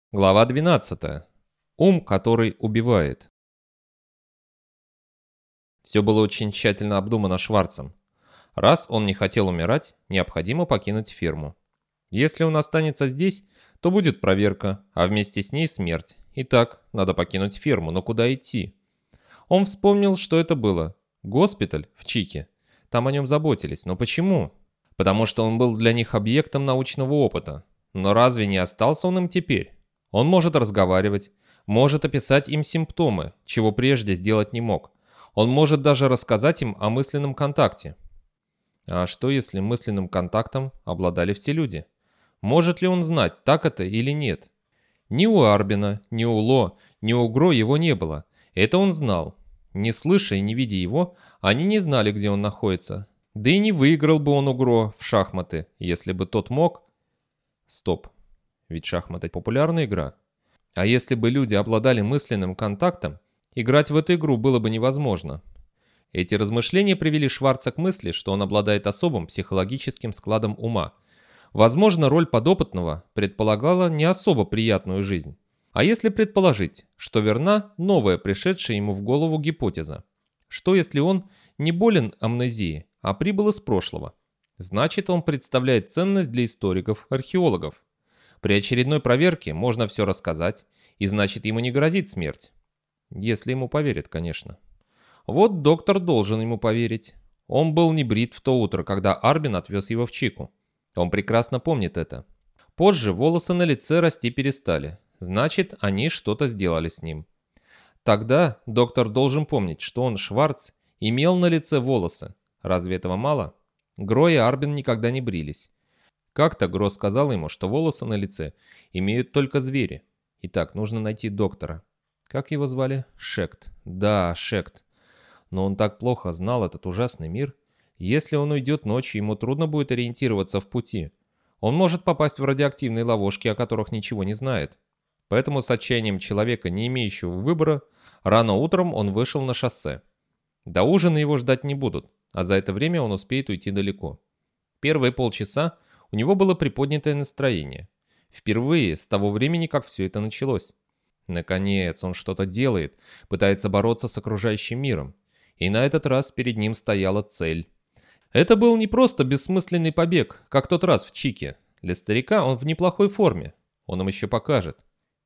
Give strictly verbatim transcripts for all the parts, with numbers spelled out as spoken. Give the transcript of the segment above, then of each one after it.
Глава двенадцатая. Ум, который убивает. Все было очень тщательно обдумано Шварцем. Раз он не хотел умирать, необходимо покинуть ферму. Если он останется здесь, то будет проверка, а вместе с ней смерть. Итак, надо покинуть ферму, но куда идти? Он вспомнил, что это было. Госпиталь в Чике. Там о нем заботились. Но почему? Потому что он был для них объектом научного опыта. Но разве не остался он им теперь? Он может разговаривать, может описать им симптомы, чего прежде сделать не мог. Он может даже рассказать им о мысленном контакте. А что, если мысленным контактом обладали все люди? Может ли он знать, так это или нет? Ни у Арбина, ни у Ло, ни у Гро его не было. Это он знал. Не слыша и не видя его, они не знали, где он находится. Да и не выиграл бы он у Гро в шахматы, если бы тот мог... Стоп. Ведь шахматы — популярная игра. А если бы люди обладали мысленным контактом, играть в эту игру было бы невозможно. Эти размышления привели Шварца к мысли, что он обладает особым психологическим складом ума. Возможно, роль подопытного предполагала не особо приятную жизнь. А если предположить, что верна новая пришедшая ему в голову гипотеза? Что если он не болен амнезией, а прибыл из прошлого? Значит, он представляет ценность для историков-археологов. При очередной проверке можно все рассказать, и значит, ему не грозит смерть. Если ему поверят, конечно. Вот доктор должен ему поверить. Он был не брит в то утро, когда Арбин отвез его в Чику. Он прекрасно помнит это. Позже волосы на лице расти перестали. Значит, они что-то сделали с ним. Тогда доктор должен помнить, что он, Шварц, имел на лице волосы. Разве этого мало? Гро и Арбин никогда не брились. Как-то Гро сказал ему, что волосы на лице имеют только звери. Итак, нужно найти доктора. Как его звали? Шект. Да, Шект. Но он так плохо знал этот ужасный мир. Если он уйдет ночью, ему трудно будет ориентироваться в пути. Он может попасть в радиоактивные ловушки, о которых ничего не знает. Поэтому с отчаянием человека, не имеющего выбора, рано утром он вышел на шоссе. До ужина его ждать не будут, а за это время он успеет уйти далеко. Первые полчаса у него было приподнятое настроение. Впервые с того времени, как все это началось. Наконец, он что-то делает, пытается бороться с окружающим миром. И на этот раз перед ним стояла цель. Это был не просто бессмысленный побег, как тот раз в Чике. Для старика он в неплохой форме. Он им еще покажет.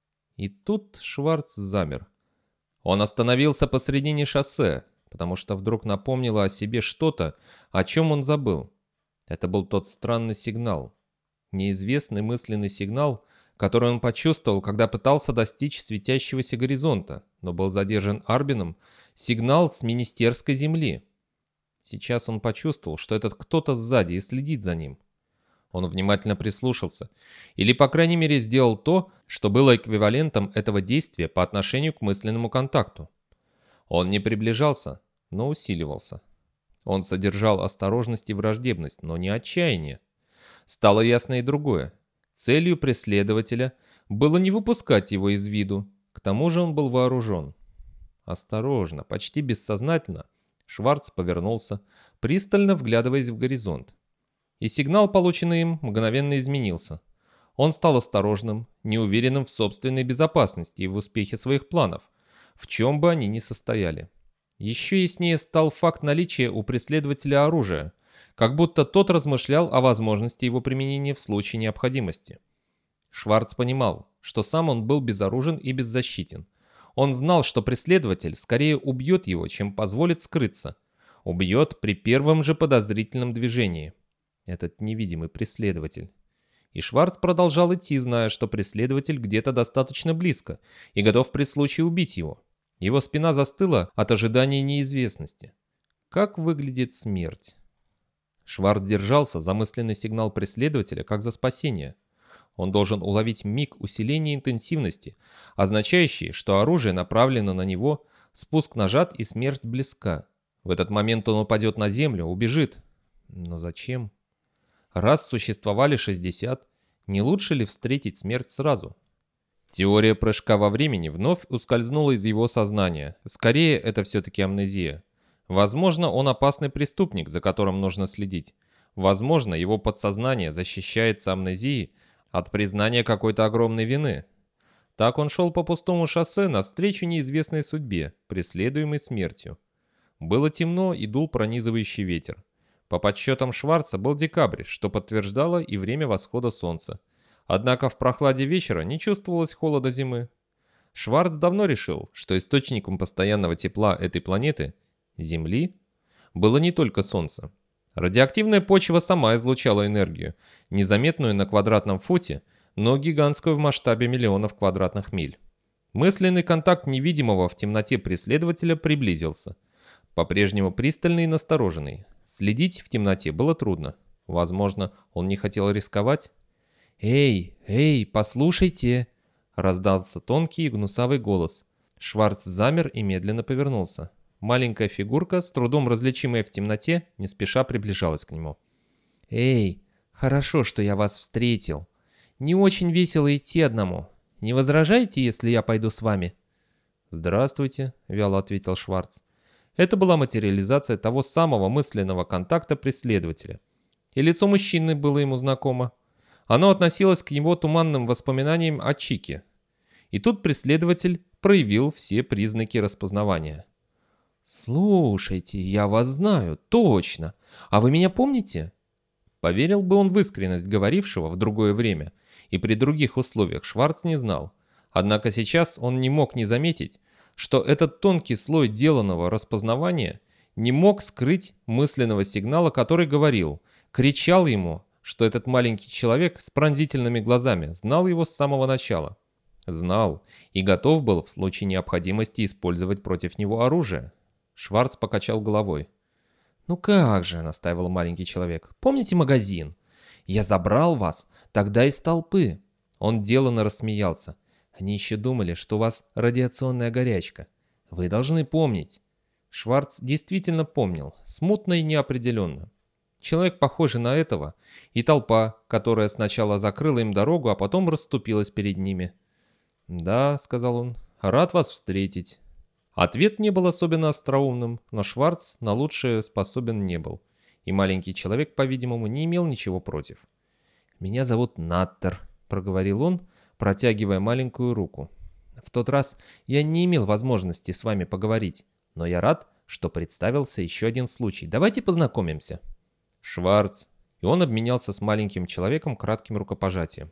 И тут Шварц замер. Он остановился посредине шоссе, потому что вдруг напомнило о себе что-то, о чем он забыл. Это был тот странный сигнал. Неизвестный мысленный сигнал, который он почувствовал, когда пытался достичь светящегося горизонта, но был задержан Арбином, сигнал с министерской земли. Сейчас он почувствовал, что этот кто-то сзади и следит за ним. Он внимательно прислушался, или, по крайней мере, сделал то, что было эквивалентом этого действия по отношению к мысленному контакту. Он не приближался, но усиливался. Он содержал осторожность и враждебность, но не отчаяние. Стало ясно и другое. Целью преследователя было не выпускать его из виду, к тому же он был вооружен. Осторожно, почти бессознательно, Шварц повернулся, пристально вглядываясь в горизонт. И сигнал, полученный им, мгновенно изменился. Он стал осторожным, неуверенным в собственной безопасности и в успехе своих планов, в чем бы они ни состояли. Еще яснее стал факт наличия у преследователя оружия, как будто тот размышлял о возможности его применения в случае необходимости. Шварц понимал, что сам он был безоружен и беззащитен. Он знал, что преследователь скорее убьет его, чем позволит скрыться. Убьет при первом же подозрительном движении. Этот невидимый преследователь. И Шварц продолжал идти, зная, что преследователь где-то достаточно близко и готов при случае убить его. Его спина застыла от ожидания неизвестности. Как выглядит смерть? Шварц держался за мысленный сигнал преследователя, как за спасение. Он должен уловить миг усиления интенсивности, означающий, что оружие направлено на него, спуск нажат и смерть близка. В этот момент он упадет на землю, убежит. Но зачем? Раз существовали шестьдесят, не лучше ли встретить смерть сразу? Теория прыжка во времени вновь ускользнула из его сознания. Скорее, это все-таки амнезия. Возможно, он опасный преступник, за которым нужно следить. Возможно, его подсознание защищается амнезией от признания какой-то огромной вины. Так он шел по пустому шоссе навстречу неизвестной судьбе, преследуемой смертью. Было темно и дул пронизывающий ветер. По подсчетам Шварца был декабрь, что подтверждало и время восхода солнца. Однако в прохладе вечера не чувствовалось холода зимы. Шварц давно решил, что источником постоянного тепла этой планеты, Земли, было не только солнце. Радиоактивная почва сама излучала энергию, незаметную на квадратном футе, но гигантскую в масштабе миллионов квадратных миль. Мысленный контакт невидимого в темноте преследователя приблизился. По-прежнему пристальный и настороженный. Следить в темноте было трудно. Возможно, он не хотел рисковать. «Эй, эй, послушайте!» — раздался тонкий и гнусавый голос. Шварц замер и медленно повернулся. Маленькая фигурка, с трудом различимая в темноте, не спеша приближалась к нему. «Эй, хорошо, что я вас встретил. Не очень весело идти одному. Не возражаете, если я пойду с вами?» «Здравствуйте», — вяло ответил Шварц. Это была материализация того самого мысленного контакта преследователя. И лицо мужчины было ему знакомо. Оно относилось к его туманным воспоминаниям о Чике. И тут преследователь проявил все признаки распознавания. «Слушайте, я вас знаю, точно. А вы меня помните?» Поверил бы он в искренность говорившего в другое время, и при других условиях Шварц не знал. Однако сейчас он не мог не заметить, что этот тонкий слой деланного распознавания не мог скрыть мысленного сигнала, который говорил, кричал ему, что этот маленький человек с пронзительными глазами знал его с самого начала. Знал и готов был в случае необходимости использовать против него оружие. Шварц покачал головой. «Ну как же», — настаивал маленький человек, — «помните магазин? Я забрал вас тогда из толпы». Он деланно рассмеялся. «Они еще думали, что у вас радиационная горячка. Вы должны помнить». Шварц действительно помнил, смутно и неопределенно. Человек, похожий на этого, и толпа, которая сначала закрыла им дорогу, а потом расступилась перед ними. «Да», — сказал он, — «рад вас встретить». Ответ не был особенно остроумным, но Шварц на лучшее способен не был, и маленький человек, по-видимому, не имел ничего против. «Меня зовут Наттер», — проговорил он, протягивая маленькую руку. «В тот раз я не имел возможности с вами поговорить, но я рад, что представился еще один случай. Давайте познакомимся». «Шварц», и он обменялся с маленьким человеком кратким рукопожатием.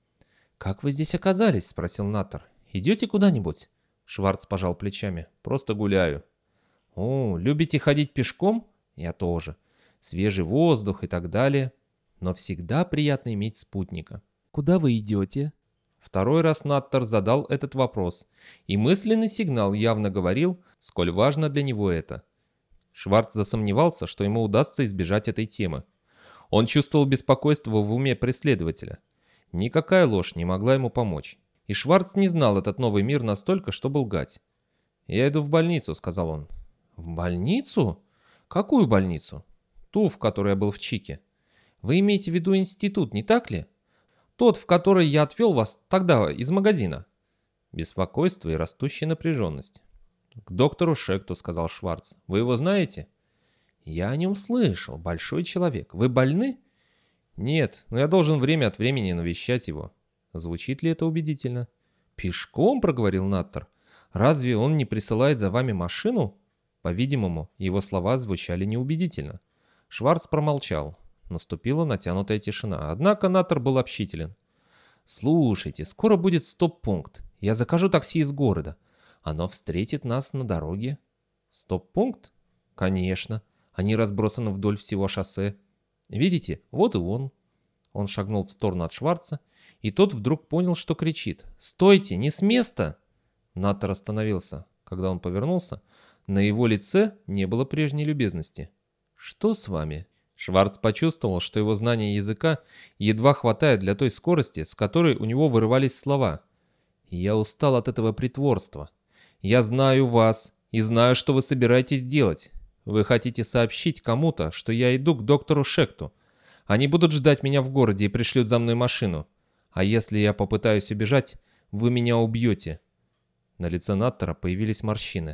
«Как вы здесь оказались?» — спросил Наттер. «Идете куда-нибудь?» Шварц пожал плечами. «Просто гуляю». «О, любите ходить пешком?» «Я тоже. Свежий воздух и так далее. Но всегда приятно иметь спутника». «Куда вы идете?» Второй раз Наттер задал этот вопрос, и мысленный сигнал явно говорил, сколь важно для него это. Шварц засомневался, что ему удастся избежать этой темы. Он чувствовал беспокойство в уме преследователя. Никакая ложь не могла ему помочь. И Шварц не знал этот новый мир настолько, чтобы лгать. «Я иду в больницу», — сказал он. «В больницу? Какую больницу?» «Ту, в которой я был в Чике». «Вы имеете в виду институт, не так ли? Тот, в который я отвел вас тогда из магазина». Беспокойство и растущая напряженность. «К доктору Шекту», — сказал Шварц. «Вы его знаете?» «Я о нем слышал. Большой человек. Вы больны?» «Нет, но я должен время от времени навещать его». Звучит ли это убедительно? «Пешком?» — проговорил Наттер. «Разве он не присылает за вами машину?» По-видимому, его слова звучали неубедительно. Шварц промолчал. Наступила натянутая тишина. Однако Наттер был общителен. «Слушайте, скоро будет стоп-пункт. Я закажу такси из города. Оно встретит нас на дороге». «Стоп-пункт?» «Конечно. Они разбросаны вдоль всего шоссе. Видите, вот и он». Он шагнул в сторону от Шварца, и тот вдруг понял, что кричит. «Стойте, не с места!» Наттер остановился. Когда он повернулся, на его лице не было прежней любезности. «Что с вами?» Шварц почувствовал, что его знание языка едва хватает для той скорости, с которой у него вырывались слова. «Я устал от этого притворства. Я знаю вас и знаю, что вы собираетесь делать. Вы хотите сообщить кому-то, что я иду к доктору Шекту. Они будут ждать меня в городе и пришлют за мной машину. А если я попытаюсь убежать, вы меня убьете». На лице Наттера появились морщины.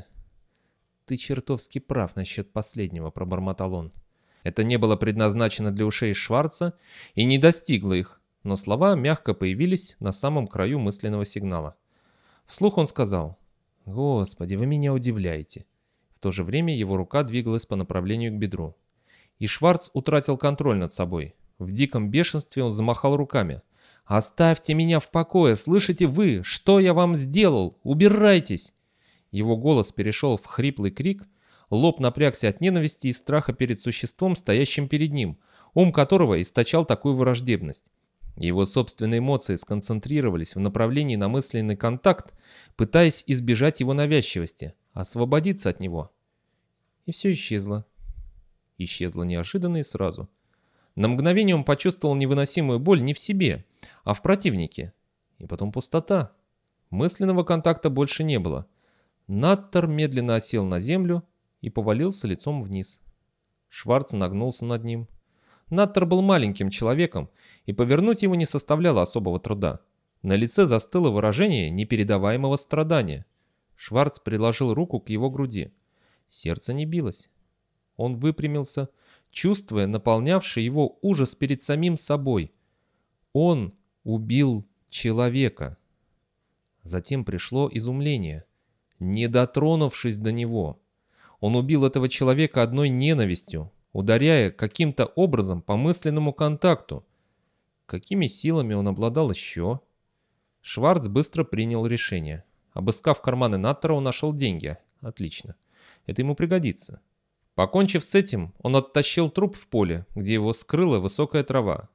«Ты чертовски прав насчет последнего», — пробормотал он. Это не было предназначено для ушей Шварца и не достигло их, но слова мягко появились на самом краю мысленного сигнала. Вслух он сказал: «Господи, вы меня удивляете». В то же время его рука двигалась по направлению к бедру. И Шварц утратил контроль над собой. В диком бешенстве он замахал руками. «Оставьте меня в покое! Слышите вы? Что я вам сделал? Убирайтесь!» Его голос перешел в хриплый крик, лоб напрягся от ненависти и страха перед существом, стоящим перед ним, ум которого источал такую враждебность. Его собственные эмоции сконцентрировались в направлении на мысленный контакт, пытаясь избежать его навязчивости, освободиться от него. И все исчезло. Исчезло неожиданно и сразу. На мгновение он почувствовал невыносимую боль не в себе, а в противнике. И потом пустота. Мысленного контакта больше не было. Наттер медленно осел на землю и повалился лицом вниз. Шварц нагнулся над ним. Наттер был маленьким человеком, и повернуть его не составляло особого труда. На лице застыло выражение непередаваемого страдания. Шварц приложил руку к его груди. Сердце не билось. Он выпрямился, чувствуя наполнявший его ужас перед самим собой. Он убил человека. Затем пришло изумление. Не дотронувшись до него, он убил этого человека одной ненавистью, ударяя каким-то образом по мысленному контакту. Какими силами он обладал еще? Шварц быстро принял решение. Обыскав карманы Наттера, он нашел деньги. Отлично. Это ему пригодится. Покончив с этим, он оттащил труп в поле, где его скрыла высокая трава.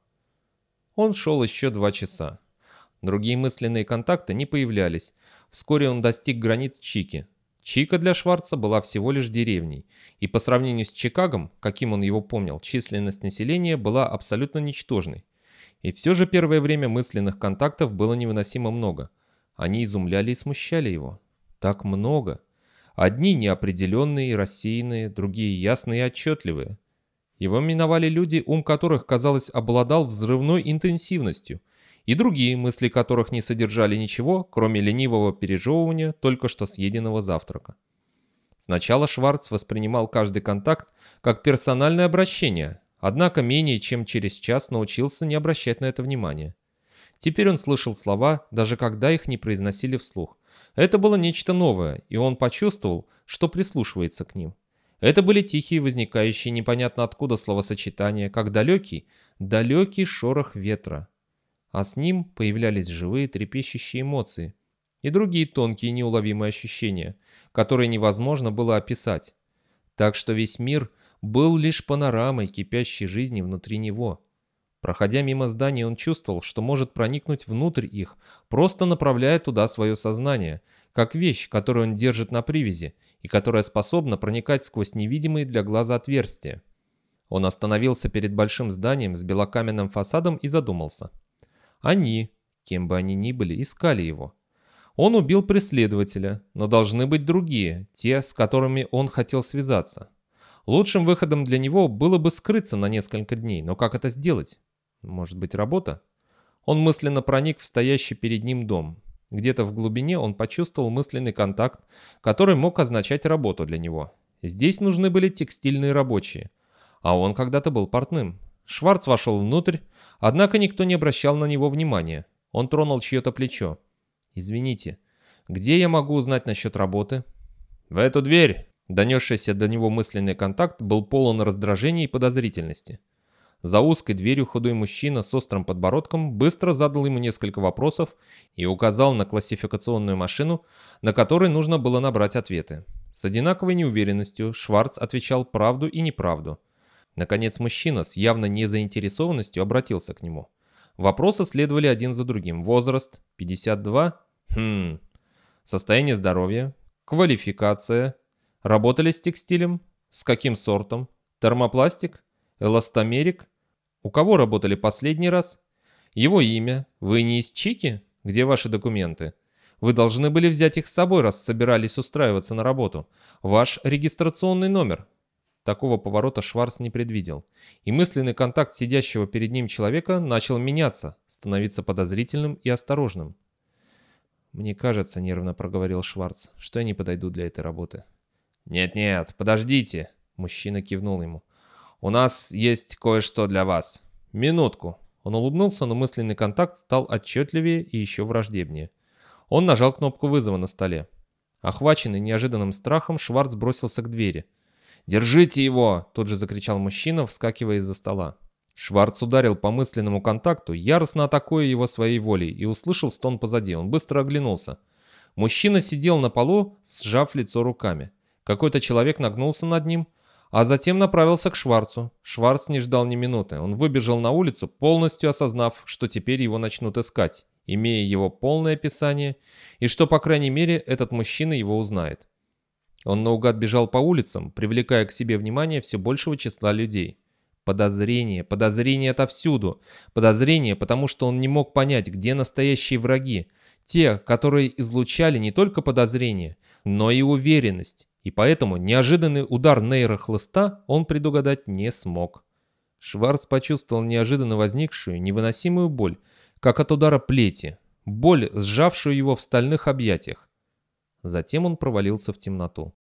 Он шел еще два часа. Другие мысленные контакты не появлялись. Вскоре он достиг границ Чики. Чика для Шварца была всего лишь деревней, и по сравнению с Чикагом, каким он его помнил, численность населения была абсолютно ничтожной. И все же первое время мысленных контактов было невыносимо много. Они изумляли и смущали его. Так много. Одни неопределенные и рассеянные, другие ясные и отчетливые. Его миновали люди, ум которых, казалось, обладал взрывной интенсивностью, и другие, мысли которых не содержали ничего, кроме ленивого пережевывания только что съеденного завтрака. Сначала Шварц воспринимал каждый контакт как персональное обращение, однако менее чем через час научился не обращать на это внимания. Теперь он слышал слова, даже когда их не произносили вслух. Это было нечто новое, и он почувствовал, что прислушивается к ним. Это были тихие, возникающие непонятно откуда словосочетания, как далекий, далекий шорох ветра. А с ним появлялись живые трепещущие эмоции и другие тонкие неуловимые ощущения, которые невозможно было описать. Так что весь мир был лишь панорамой кипящей жизни внутри него. Проходя мимо зданий, он чувствовал, что может проникнуть внутрь их, просто направляя туда свое сознание, как вещь, которую он держит на привязи и которая способна проникать сквозь невидимые для глаза отверстия. Он остановился перед большим зданием с белокаменным фасадом и задумался. Они, кем бы они ни были, искали его. Он убил преследователя, но должны быть другие, те, с которыми он хотел связаться. Лучшим выходом для него было бы скрыться на несколько дней, но как это сделать? Может быть, работа? Он мысленно проник в стоящий перед ним дом. Где-то в глубине он почувствовал мысленный контакт, который мог означать работу для него. Здесь нужны были текстильные рабочие, а он когда-то был портным. Шварц вошел внутрь, однако никто не обращал на него внимания. Он тронул чье-то плечо. «Извините, где я могу узнать насчет работы?» «В эту дверь!» Донесшийся до него мысленный контакт был полон раздражения и подозрительности. За узкой дверью худой мужчина с острым подбородком быстро задал ему несколько вопросов и указал на классификационную машину, на которой нужно было набрать ответы. С одинаковой неуверенностью Шварц отвечал правду и неправду. Наконец мужчина с явно незаинтересованностью обратился к нему. Вопросы следовали один за другим. Возраст пятьдесят два? Хм. Состояние здоровья? Квалификация? Работали с текстилем? С каким сортом? Термопластик? Эластомерик? У кого работали последний раз? Его имя? Вы не из Чики? Где ваши документы? Вы должны были взять их с собой, раз собирались устраиваться на работу. Ваш регистрационный номер. Такого поворота Шварц не предвидел. И мысленный контакт сидящего перед ним человека начал меняться, становиться подозрительным и осторожным. «Мне кажется, — нервно проговорил Шварц, — что я не подойду для этой работы». «Нет-нет, подождите!» — мужчина кивнул ему. «У нас есть кое-что для вас. Минутку». Он улыбнулся, но мысленный контакт стал отчетливее и еще враждебнее. Он нажал кнопку вызова на столе. Охваченный неожиданным страхом, Шварц бросился к двери. «Держите его!» – тут же закричал мужчина, вскакивая из-за стола. Шварц ударил по мысленному контакту, яростно атакуя его своей волей, и услышал стон позади. Он быстро оглянулся. Мужчина сидел на полу, сжав лицо руками. Какой-то человек нагнулся над ним, а затем направился к Шварцу. Шварц не ждал ни минуты. Он выбежал на улицу, полностью осознав, что теперь его начнут искать, имея его полное описание, и что, по крайней мере, этот мужчина его узнает. Он наугад бежал по улицам, привлекая к себе внимание все большего числа людей. Подозрение, подозрение отовсюду. Подозрение, потому что он не мог понять, где настоящие враги. Те, которые излучали не только подозрение, но и уверенность. И поэтому неожиданный удар нейрохлыста он предугадать не смог. Шварц почувствовал неожиданно возникшую невыносимую боль, как от удара плети. Боль, сжавшую его в стальных объятиях. Затем он провалился в темноту.